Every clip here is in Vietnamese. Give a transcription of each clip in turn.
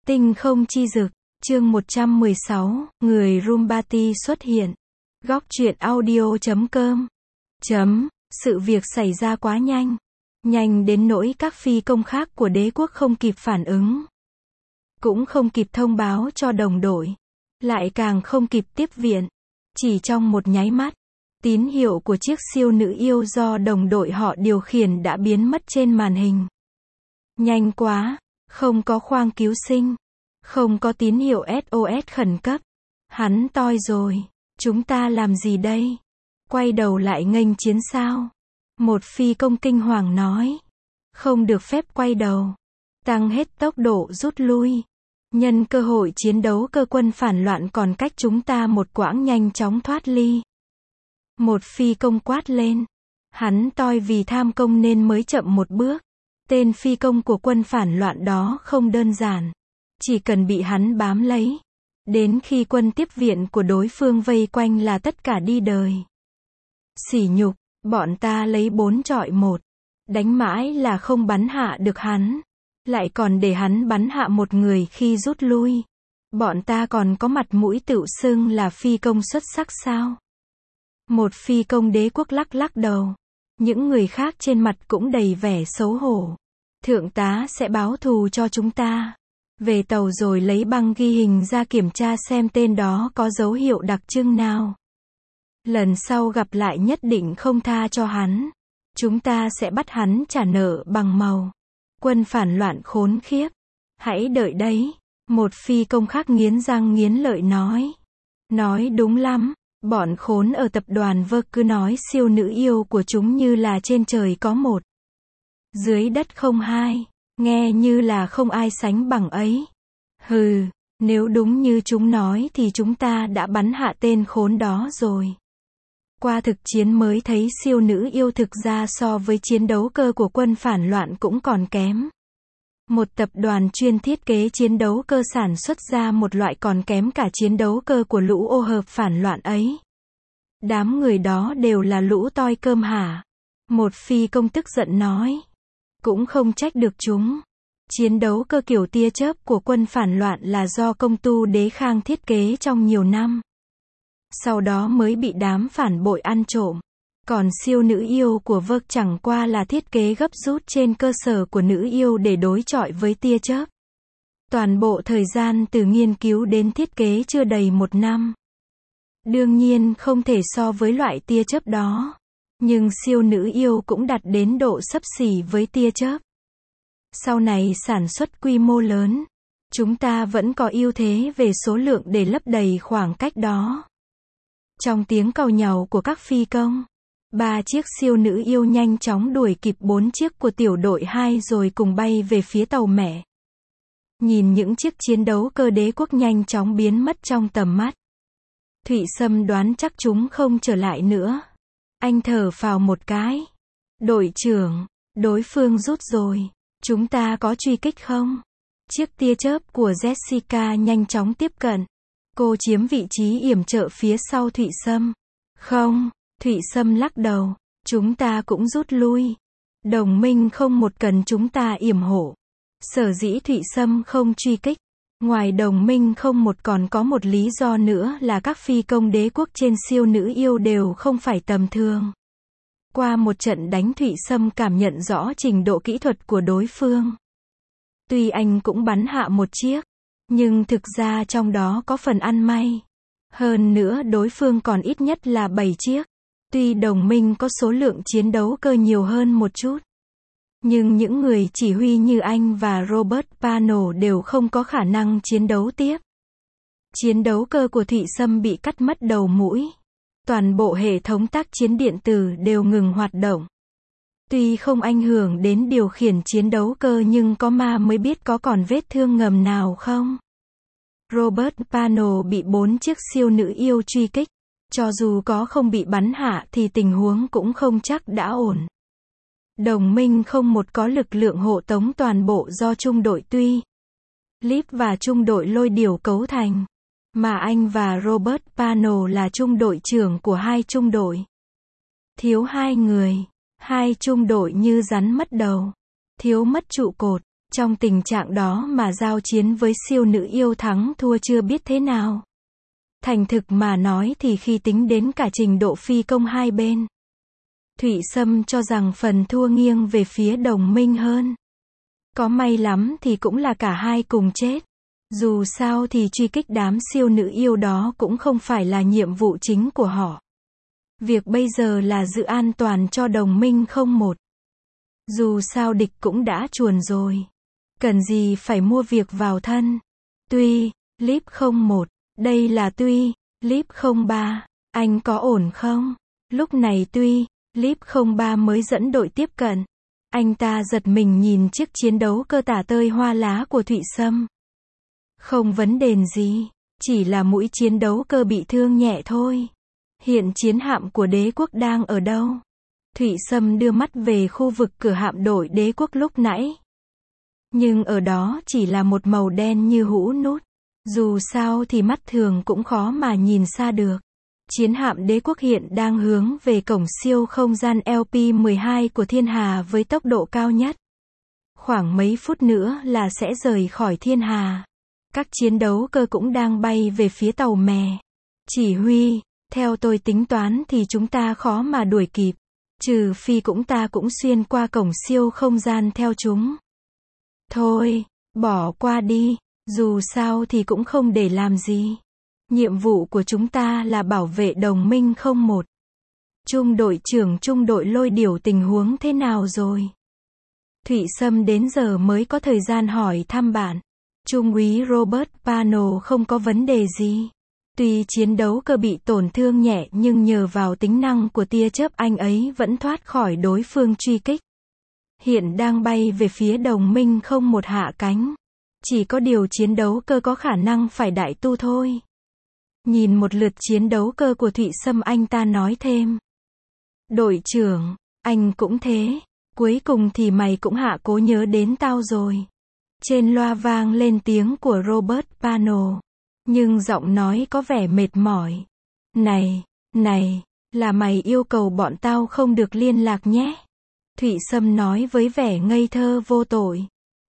Tinh không chi dực, chương 116, người Rumbati xuất hiện. Góc truyện audio.com. Sự việc xảy ra quá nhanh. Nhanh đến nỗi các phi công khác của đế quốc không kịp phản ứng. Cũng không kịp thông báo cho đồng đội. Lại càng không kịp tiếp viện. Chỉ trong một nháy mắt, tín hiệu của chiếc siêu nữ yêu do đồng đội họ điều khiển đã biến mất trên màn hình. Nhanh quá, không có khoang cứu sinh. Không có tín hiệu SOS khẩn cấp. Hắn toi rồi. Chúng ta làm gì đây? Quay đầu lại nghênh chiến sao? Một phi công kinh hoàng nói. Không được phép quay đầu. Tăng hết tốc độ rút lui. Nhân cơ hội chiến đấu, cơ quân phản loạn còn cách chúng ta một quãng, nhanh chóng thoát ly. Một phi công quát lên. Hắn toi vì tham công nên mới chậm một bước. Tên phi công của quân phản loạn đó không đơn giản. Chỉ cần bị hắn bám lấy. Đến khi quân tiếp viện của đối phương vây quanh là tất cả đi đời. Sỉ nhục, bọn ta lấy 4-1. Đánh mãi là không bắn hạ được hắn. Lại còn để hắn bắn hạ một người khi rút lui. Bọn ta còn có mặt mũi tự xưng là phi công xuất sắc sao? Một phi công đế quốc lắc lắc đầu. Những người khác trên mặt cũng đầy vẻ xấu hổ. Thượng tá sẽ báo thù cho chúng ta. Về tàu rồi lấy băng ghi hình ra kiểm tra xem tên đó có dấu hiệu đặc trưng nào. Lần sau gặp lại nhất định không tha cho hắn. Chúng ta sẽ bắt hắn trả nợ bằng màu. Quân phản loạn khốn khiếp. Hãy đợi đấy. Một phi công khác nghiến răng nghiến lợi nói. Nói đúng lắm. Bọn khốn ở tập đoàn Vơ cứ nói siêu nữ yêu của chúng như là trên trời có một, dưới đất không hai. Nghe như là không ai sánh bằng ấy. Hừ, nếu đúng như chúng nói thì chúng ta đã bắn hạ tên khốn đó rồi. Qua thực chiến mới thấy siêu nữ yêu thực ra so với chiến đấu cơ của quân phản loạn cũng còn kém. Một tập đoàn chuyên thiết kế chiến đấu cơ sản xuất ra một loại còn kém cả chiến đấu cơ của lũ ô hợp phản loạn ấy. Đám người đó đều là lũ toi cơm hả? Một phi công tức giận nói. Cũng không trách được chúng. Chiến đấu cơ kiểu tia chớp của quân phản loạn là do công tu Đế Khang thiết kế trong nhiều năm. Sau đó mới bị đám phản bội ăn trộm. Còn siêu nữ yêu của Vơ chẳng qua là thiết kế gấp rút trên cơ sở của nữ yêu để đối chọi với tia chớp. Toàn bộ thời gian từ nghiên cứu đến thiết kế chưa đầy 1 năm. Đương nhiên không thể so với loại tia chớp đó. Nhưng siêu nữ yêu cũng đạt đến độ xấp xỉ với tia chớp. Sau này sản xuất quy mô lớn, chúng ta vẫn có ưu thế về số lượng để lấp đầy khoảng cách đó. Trong tiếng càu nhàu của các phi công, 3 chiếc siêu nữ yêu nhanh chóng đuổi kịp 4 chiếc của tiểu đội 2 rồi cùng bay về phía tàu mẹ. Nhìn những chiếc chiến đấu cơ đế quốc nhanh chóng biến mất trong tầm mắt, Thụy Sâm đoán chắc chúng không trở lại nữa. Anh thở phào một cái. Đội trưởng, đối phương rút rồi. Chúng ta có truy kích không? Chiếc tia chớp của Jessica nhanh chóng tiếp cận. Cô chiếm vị trí yểm trợ phía sau Thụy Sâm. Không, Thụy Sâm lắc đầu. Chúng ta cũng rút lui. Đồng minh không một cần chúng ta yểm hộ. Sở dĩ Thụy Sâm không truy kích. Ngoài đồng minh không một còn có một lý do nữa là các phi công đế quốc trên siêu nữ yêu đều không phải tầm thường. Qua một trận đánh, Thụy Sâm cảm nhận rõ trình độ kỹ thuật của đối phương. Tuy anh cũng bắn hạ một chiếc, nhưng thực ra trong đó có phần ăn may. Hơn nữa đối phương còn ít nhất là 7 chiếc. Tuy đồng minh có số lượng chiến đấu cơ nhiều hơn một chút, nhưng những người chỉ huy như anh và Robert Pano đều không có khả năng chiến đấu tiếp. Chiến đấu cơ của Thụy Sâm bị cắt mất đầu mũi. Toàn bộ hệ thống tác chiến điện tử đều ngừng hoạt động. Tuy không ảnh hưởng đến điều khiển chiến đấu cơ nhưng có ma mới biết có còn vết thương ngầm nào không. Robert Pano bị 4 chiếc siêu nữ yêu truy kích. Cho dù có không bị bắn hạ thì tình huống cũng không chắc đã ổn. Đồng minh không một có lực lượng hộ tống toàn bộ do trung đội Tuy Líp và trung đội Lôi Điểu cấu thành. Mà anh và Robert Pano là trung đội trưởng của 2 trung đội. Thiếu 2 người. 2 trung đội như rắn mất đầu. Thiếu mất trụ cột. Trong tình trạng đó mà giao chiến với siêu nữ yêu thắng thua chưa biết thế nào. Thành thực mà nói thì khi tính đến cả trình độ phi công hai bên, Thụy Sâm cho rằng phần thua nghiêng về phía đồng minh hơn. Có may lắm thì cũng là cả hai cùng chết. Dù sao thì truy kích đám siêu nữ yêu đó cũng không phải là nhiệm vụ chính của họ. Việc bây giờ là giữ an toàn cho đồng minh không một. Dù sao địch cũng đã chuồn rồi. Cần gì phải mua việc vào thân. Tuy, Lip 01, đây là Tuy, Lip 03, anh có ổn không? Lúc này Tuy, Lip 03 mới dẫn đội tiếp cận. Anh ta giật mình nhìn chiếc chiến đấu cơ tả tơi hoa lá của Thụy Sâm. Không vấn đề gì, chỉ là mũi chiến đấu cơ bị thương nhẹ thôi. Hiện chiến hạm của đế quốc đang ở đâu? Thụy Sâm đưa mắt về khu vực cửa hạm đội đế quốc lúc nãy. Nhưng ở đó chỉ là một màu đen như hũ nút. Dù sao thì mắt thường cũng khó mà nhìn xa được. Chiến hạm đế quốc hiện đang hướng về cổng siêu không gian LP-12 của Thiên Hà với tốc độ cao nhất. Khoảng mấy phút nữa là sẽ rời khỏi Thiên Hà. Các chiến đấu cơ cũng đang bay về phía tàu mè. Chỉ huy, theo tôi tính toán thì chúng ta khó mà đuổi kịp. Trừ phi ta cũng xuyên qua cổng siêu không gian theo chúng. Thôi, bỏ qua đi, dù sao thì cũng không để làm gì. Nhiệm vụ của chúng ta là bảo vệ đồng minh không một. Trung đội trưởng trung đội Lôi Điểu tình huống thế nào rồi? Thụy Sâm đến giờ mới có thời gian hỏi thăm bạn. Trung úy Robert Pano không có vấn đề gì. Tuy chiến đấu cơ bị tổn thương nhẹ nhưng nhờ vào tính năng của tia chớp anh ấy vẫn thoát khỏi đối phương truy kích. Hiện đang bay về phía đồng minh không một hạ cánh. Chỉ có điều chiến đấu cơ có khả năng phải đại tu thôi. Nhìn một lượt chiến đấu cơ của Thụy Sâm anh ta nói thêm. Đội trưởng, anh cũng thế. Cuối cùng thì mày cũng hạ cố nhớ đến tao rồi. Trên loa vang lên tiếng của Robert Pano. Nhưng giọng nói có vẻ mệt mỏi. Này, là mày yêu cầu bọn tao không được liên lạc nhé. Thụy Sâm nói với vẻ ngây thơ vô tội.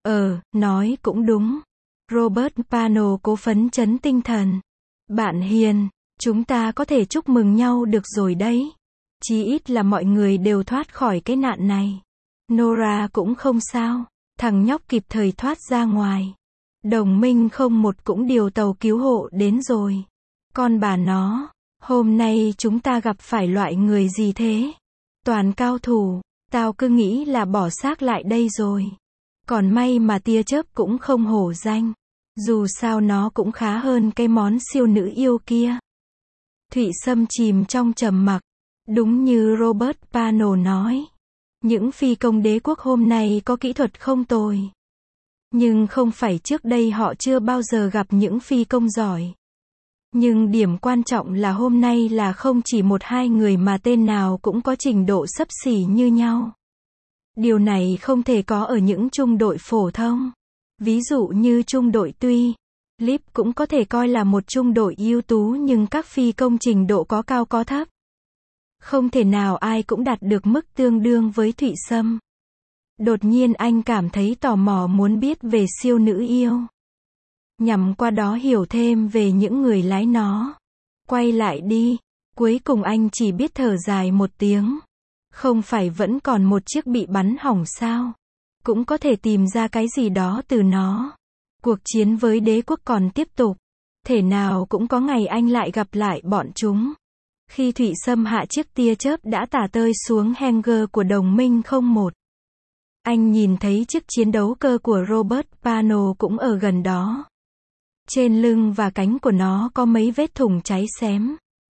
Nói cũng đúng. Robert Pano cố phấn chấn tinh thần. Bạn hiền, chúng ta có thể chúc mừng nhau được rồi đấy. Chí ít là mọi người đều thoát khỏi cái nạn này. Nora cũng không sao. Thằng nhóc kịp thời thoát ra ngoài. Đồng minh không một cũng điều tàu cứu hộ đến rồi. Con bà nó, hôm nay chúng ta gặp phải loại người gì thế? Toàn cao thủ, tao cứ nghĩ là bỏ xác lại đây rồi. Còn may mà tia chớp cũng không hổ danh. Dù sao nó cũng khá hơn cái món siêu nữ yêu kia. Thụy Sâm chìm trong trầm mặc. Đúng như Robert Pano nói. Những phi công đế quốc hôm nay có kỹ thuật không tồi. Nhưng không phải trước đây họ chưa bao giờ gặp những phi công giỏi. Nhưng điểm quan trọng là hôm nay là không chỉ một hai người mà tên nào cũng có trình độ xấp xỉ như nhau. Điều này không thể có ở những trung đội phổ thông. Ví dụ như trung đội Tuy, Lip cũng có thể coi là một trung đội ưu tú nhưng các phi công trình độ có cao có thấp. Không thể nào ai cũng đạt được mức tương đương với Thụy Sâm. Đột nhiên anh cảm thấy tò mò muốn biết về siêu nữ yêu. Nhằm qua đó hiểu thêm về những người lái nó. Quay lại đi. Cuối cùng anh chỉ biết thở dài một tiếng. Không phải vẫn còn một chiếc bị bắn hỏng sao? Cũng có thể tìm ra cái gì đó từ nó. Cuộc chiến với đế quốc còn tiếp tục. Thể nào cũng có ngày anh lại gặp lại bọn chúng. Khi Thụy Sâm hạ chiếc tia chớp đã tả tơi xuống hangar của đồng minh không một. Anh nhìn thấy chiếc chiến đấu cơ của Robert Pano cũng ở gần đó. Trên lưng và cánh của nó có mấy vết thủng cháy xém.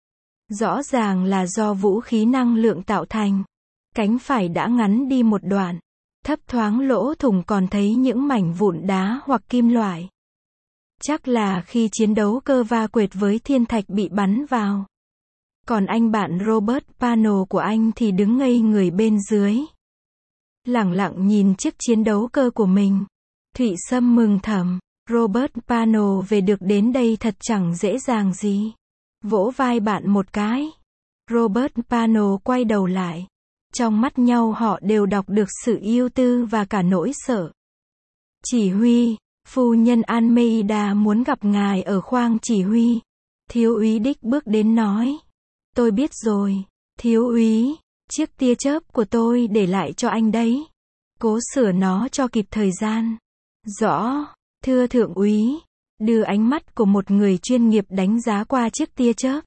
Rõ ràng là do vũ khí năng lượng tạo thành. Cánh phải đã ngắn đi một đoạn. Thấp thoáng lỗ thủng còn thấy những mảnh vụn đá hoặc kim loại. Chắc là khi chiến đấu cơ va quệt với thiên thạch bị bắn vào. Còn anh bạn Robert Pano của anh thì đứng ngây người bên dưới. Lẳng lặng nhìn chiếc chiến đấu cơ của mình. Thụy Sâm mừng thầm. Robert Pano về được đến đây thật chẳng dễ dàng gì. Vỗ vai bạn một cái. Robert Pano quay đầu lại. Trong mắt nhau họ đều đọc được sự ưu tư và cả nỗi sợ. Chỉ huy, phu nhân Almeida muốn gặp ngài ở khoang chỉ huy. Thiếu úy Dick bước đến nói. Tôi biết rồi, thiếu úy, chiếc tia chớp của tôi để lại cho anh đấy. Cố sửa nó cho kịp thời gian. Rõ, thưa thượng úy. Đưa ánh mắt của một người chuyên nghiệp đánh giá qua chiếc tia chớp.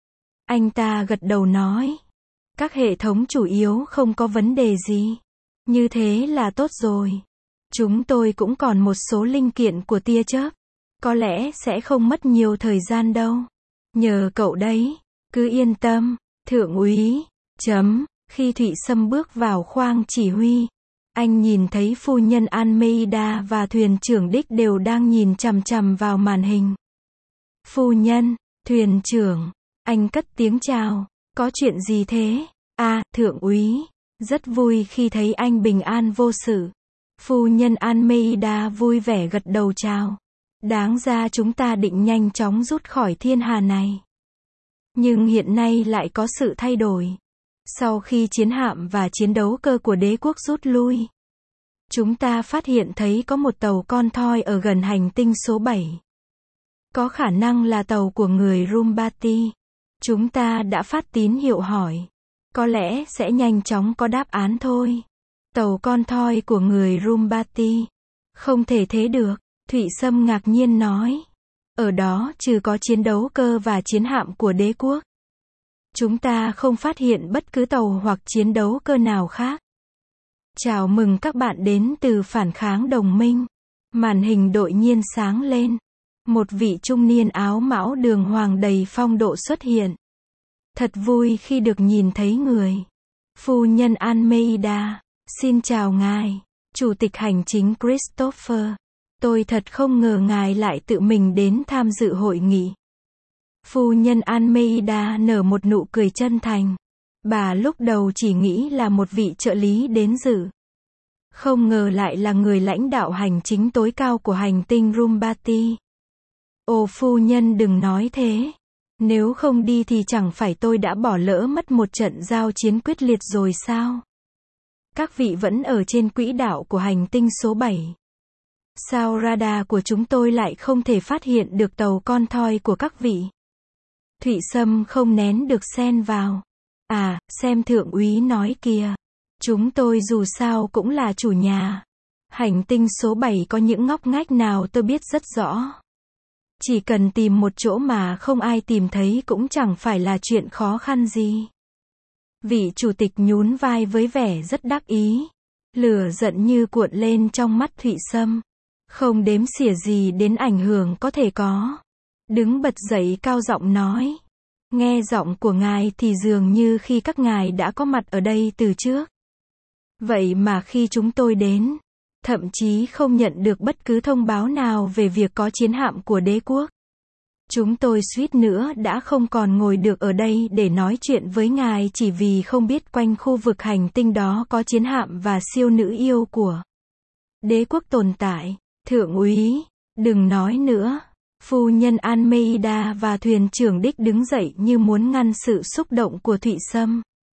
Anh ta gật đầu nói. Các hệ thống chủ yếu không có vấn đề gì. Như thế là tốt rồi. Chúng tôi cũng còn một số linh kiện của tia chớp. Có lẽ sẽ không mất nhiều thời gian đâu. Nhờ cậu đấy. Cứ yên tâm, thượng úy. Khi Thụy Sâm bước vào khoang chỉ huy, anh nhìn thấy phu nhân Almeida và thuyền trưởng Dick đều đang nhìn chằm chằm vào màn hình. Phu nhân, thuyền trưởng, anh cất tiếng chào. Có chuyện gì thế? Thượng úy, rất vui khi thấy anh bình an vô sự. Phu nhân Almeida vui vẻ gật đầu chào. Đáng ra chúng ta định nhanh chóng rút khỏi thiên hà này. Nhưng hiện nay lại có sự thay đổi. Sau khi chiến hạm và chiến đấu cơ của đế quốc rút lui, chúng ta phát hiện thấy có một tàu con thoi ở gần hành tinh số 7. Có khả năng là tàu của người Rumbati. Chúng ta đã phát tín hiệu hỏi. Có lẽ sẽ nhanh chóng có đáp án thôi. Tàu con thoi của người Rumbati. Không thể thế được, Thụy Sâm ngạc nhiên nói. Ở đó trừ có chiến đấu cơ và chiến hạm của đế quốc, chúng ta không phát hiện bất cứ tàu hoặc chiến đấu cơ nào khác. Chào mừng các bạn đến từ phản kháng đồng minh. Màn hình đột nhiên sáng lên. Một vị trung niên áo mão đường hoàng đầy phong độ xuất hiện. Thật vui khi được nhìn thấy người. Phu nhân Almeida, xin chào ngài. Chủ tịch hành chính Christopher. Tôi thật không ngờ ngài lại tự mình đến tham dự hội nghị. Phu nhân Almeida nở một nụ cười chân thành. Bà lúc đầu chỉ nghĩ là một vị trợ lý đến dự. Không ngờ lại là người lãnh đạo hành chính tối cao của hành tinh Rumbati. Ồ phu nhân đừng nói thế. Nếu không đi thì chẳng phải tôi đã bỏ lỡ mất một trận giao chiến quyết liệt rồi sao? Các vị vẫn ở trên quỹ đạo của hành tinh số 7. Sao radar của chúng tôi lại không thể phát hiện được tàu con thoi của các vị? Thụy Sâm không nén được xen vào. Xem thượng úy nói kìa. Chúng tôi dù sao cũng là chủ nhà. Hành tinh số 7 có những ngóc ngách nào tôi biết rất rõ. Chỉ cần tìm một chỗ mà không ai tìm thấy cũng chẳng phải là chuyện khó khăn gì. Vị chủ tịch nhún vai với vẻ rất đắc ý. Lửa giận như cuộn lên trong mắt Thụy Sâm. Không đếm xỉa gì đến ảnh hưởng có thể có. Đứng bật dậy cao giọng nói. Nghe giọng của ngài thì dường như khi các ngài đã có mặt ở đây từ trước. Vậy mà khi chúng tôi đến, thậm chí không nhận được bất cứ thông báo nào về việc có chiến hạm của đế quốc. Chúng tôi suýt nữa đã không còn ngồi được ở đây để nói chuyện với ngài chỉ vì không biết quanh khu vực hành tinh đó có chiến hạm và siêu nữ yêu của đế quốc tồn tại. Thượng úy, đừng nói nữa. Phu nhân Almeida và thuyền trưởng Dick đứng dậy như muốn ngăn sự xúc động của Thụy Sâm.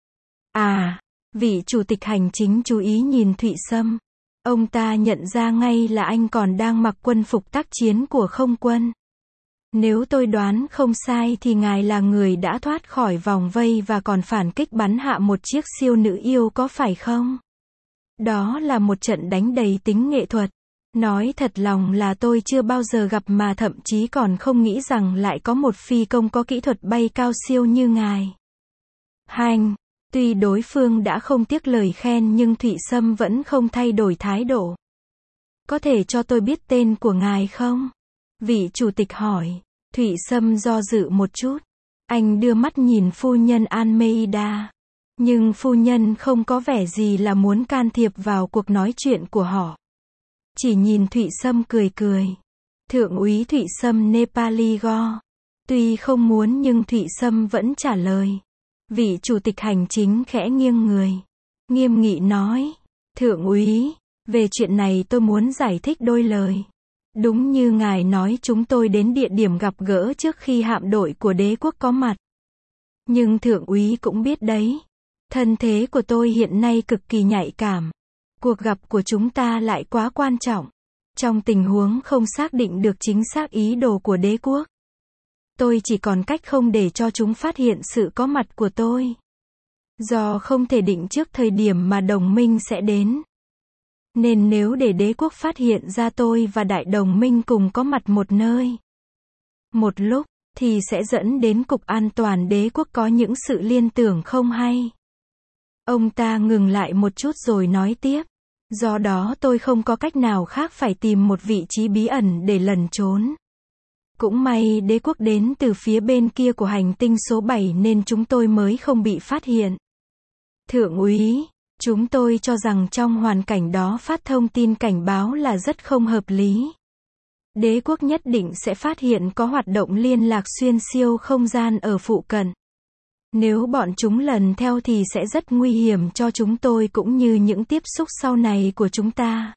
Vị chủ tịch hành chính chú ý nhìn Thụy Sâm. Ông ta nhận ra ngay là anh còn đang mặc quân phục tác chiến của không quân. Nếu tôi đoán không sai thì ngài là người đã thoát khỏi vòng vây và còn phản kích bắn hạ một chiếc siêu nữ yêu có phải không? Đó là một trận đánh đầy tính nghệ thuật. Nói thật lòng là tôi chưa bao giờ gặp mà thậm chí còn không nghĩ rằng lại có một phi công có kỹ thuật bay cao siêu như ngài. Tuy đối phương đã không tiếc lời khen nhưng Thụy Sâm vẫn không thay đổi thái độ. Có thể cho tôi biết tên của ngài không? Vị chủ tịch hỏi. Thụy Sâm do dự một chút. Anh đưa mắt nhìn phu nhân Almeida. Nhưng phu nhân không có vẻ gì là muốn can thiệp vào cuộc nói chuyện của họ. Chỉ nhìn Thụy Sâm cười cười. Thượng úy Thụy Sâm Nepali Go. Tuy không muốn nhưng Thụy Sâm vẫn trả lời. Vị chủ tịch hành chính khẽ nghiêng người. Nghiêm nghị nói. Thượng úy, về chuyện này tôi muốn giải thích đôi lời. Đúng như ngài nói chúng tôi đến địa điểm gặp gỡ trước khi hạm đội của đế quốc có mặt. Nhưng thượng úy cũng biết đấy. Thân thế của tôi hiện nay cực kỳ nhạy cảm. Cuộc gặp của chúng ta lại quá quan trọng. Trong tình huống không xác định được chính xác ý đồ của đế quốc, tôi chỉ còn cách không để cho chúng phát hiện sự có mặt của tôi. Do không thể định trước thời điểm mà đồng minh sẽ đến, nên nếu để đế quốc phát hiện ra tôi và đại đồng minh cùng có mặt một nơi, một lúc, thì sẽ dẫn đến Cục An toàn đế quốc có những sự liên tưởng không hay. Ông ta ngừng lại một chút rồi nói tiếp. Do đó tôi không có cách nào khác phải tìm một vị trí bí ẩn để lẩn trốn. Cũng may đế quốc đến từ phía bên kia của hành tinh số 7 nên chúng tôi mới không bị phát hiện. Thượng úy, chúng tôi cho rằng trong hoàn cảnh đó phát thông tin cảnh báo là rất không hợp lý. Đế quốc nhất định sẽ phát hiện có hoạt động liên lạc xuyên siêu không gian ở phụ cận. Nếu bọn chúng lần theo thì sẽ rất nguy hiểm cho chúng tôi cũng như những tiếp xúc sau này của chúng ta.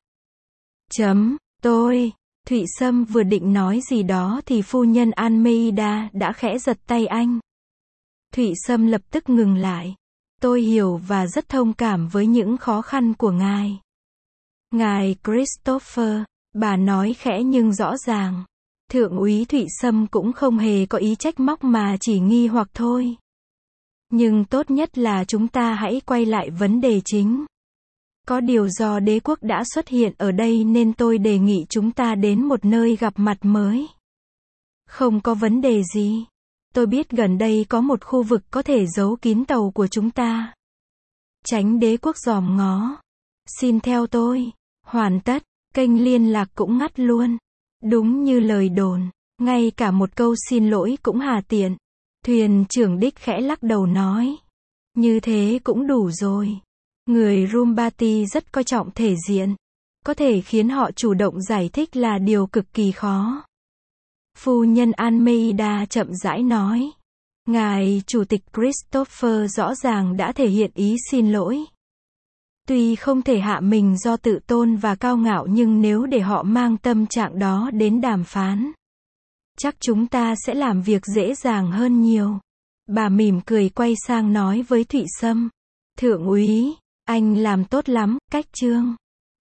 Thụy Sâm vừa định nói gì đó thì phu nhân Almeida đã khẽ giật tay anh. Thụy Sâm lập tức ngừng lại. Tôi hiểu và rất thông cảm với những khó khăn của ngài. Ngài Christopher, bà nói khẽ nhưng rõ ràng. Thượng úy Thụy Sâm cũng không hề có ý trách móc mà chỉ nghi hoặc thôi. Nhưng tốt nhất là chúng ta hãy quay lại vấn đề chính. Có điều do đế quốc đã xuất hiện ở đây nên tôi đề nghị chúng ta đến một nơi gặp mặt mới. Không có vấn đề gì. Tôi biết gần đây có một khu vực có thể giấu kín tàu của chúng ta. Chánh đế quốc giòm ngó. Xin theo tôi. Hoàn tất. Kênh liên lạc cũng ngắt luôn. Đúng như lời đồn. Ngay cả một câu xin lỗi cũng hà tiện. Thuyền trưởng đích khẽ lắc đầu nói. Như thế cũng đủ rồi. Người Rumbati rất coi trọng thể diện. Có thể khiến họ chủ động giải thích là điều cực kỳ khó. Phu nhân Almeida chậm rãi nói. Ngài Chủ tịch Christopher rõ ràng đã thể hiện ý xin lỗi. Tuy không thể hạ mình do tự tôn và cao ngạo nhưng nếu để họ mang tâm trạng đó đến đàm phán, chắc chúng ta sẽ làm việc dễ dàng hơn nhiều. Bà mỉm cười quay sang nói với Thụy Sâm. Thượng úy, anh làm tốt lắm, cách chương.